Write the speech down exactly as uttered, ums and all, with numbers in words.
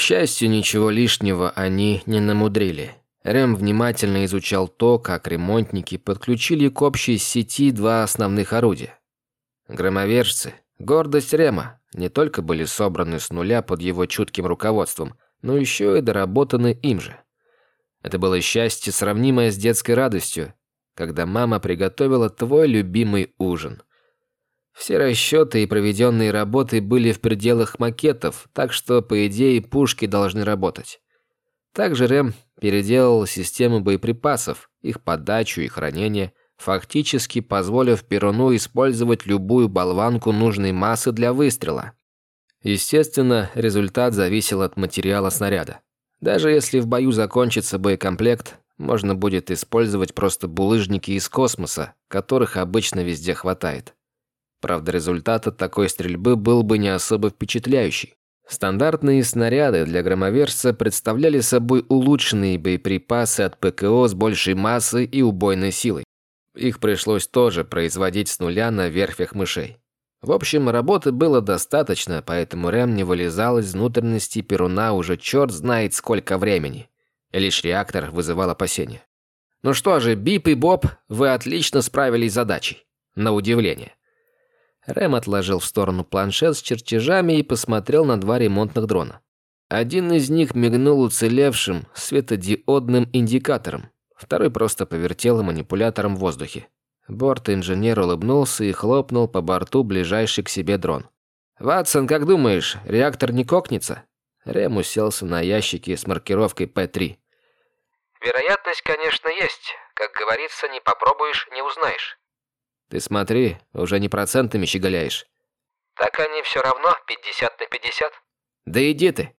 счастью, ничего лишнего они не намудрили. Рэм внимательно изучал то, как ремонтники подключили к общей сети два основных орудия. Громовержцы, гордость Рэма, не только были собраны с нуля под его чутким руководством, но еще и доработаны им же. Это было счастье, сравнимое с детской радостью, когда мама приготовила твой любимый ужин. Все расчеты и проведенные работы были в пределах макетов, так что, по идее, пушки должны работать. Также Рэм переделал систему боеприпасов, их подачу и хранение, фактически позволив Перуну использовать любую болванку нужной массы для выстрела. Естественно, результат зависел от материала снаряда. Даже если в бою закончится боекомплект, можно будет использовать просто булыжники из космоса, которых обычно везде хватает. Правда, результат от такой стрельбы был бы не особо впечатляющий. Стандартные снаряды для громовержца представляли собой улучшенные боеприпасы от ПКО с большей массой и убойной силой. Их пришлось тоже производить с нуля на верфях мышей. В общем, работы было достаточно, поэтому Рэм не вылезал из внутренности Перуна уже черт знает сколько времени. И лишь реактор вызывал опасения. Ну что же, Бип и Боб, вы отлично справились с задачей. На удивление. Рэм отложил в сторону планшет с чертежами и посмотрел на два ремонтных дрона. Один из них мигнул уцелевшим светодиодным индикатором, второй просто повертел манипулятором в воздухе. Борт-инженер улыбнулся и хлопнул по борту ближайший к себе дрон. «Ватсон, как думаешь, реактор не кокнется?» Рэм уселся на ящике с маркировкой Пэ три. «Вероятность, конечно, есть. Как говорится, не попробуешь, не узнаешь». «Ты смотри, уже не процентами щеголяешь». «Так они все равно пятьдесят на пятьдесят». «Да иди ты».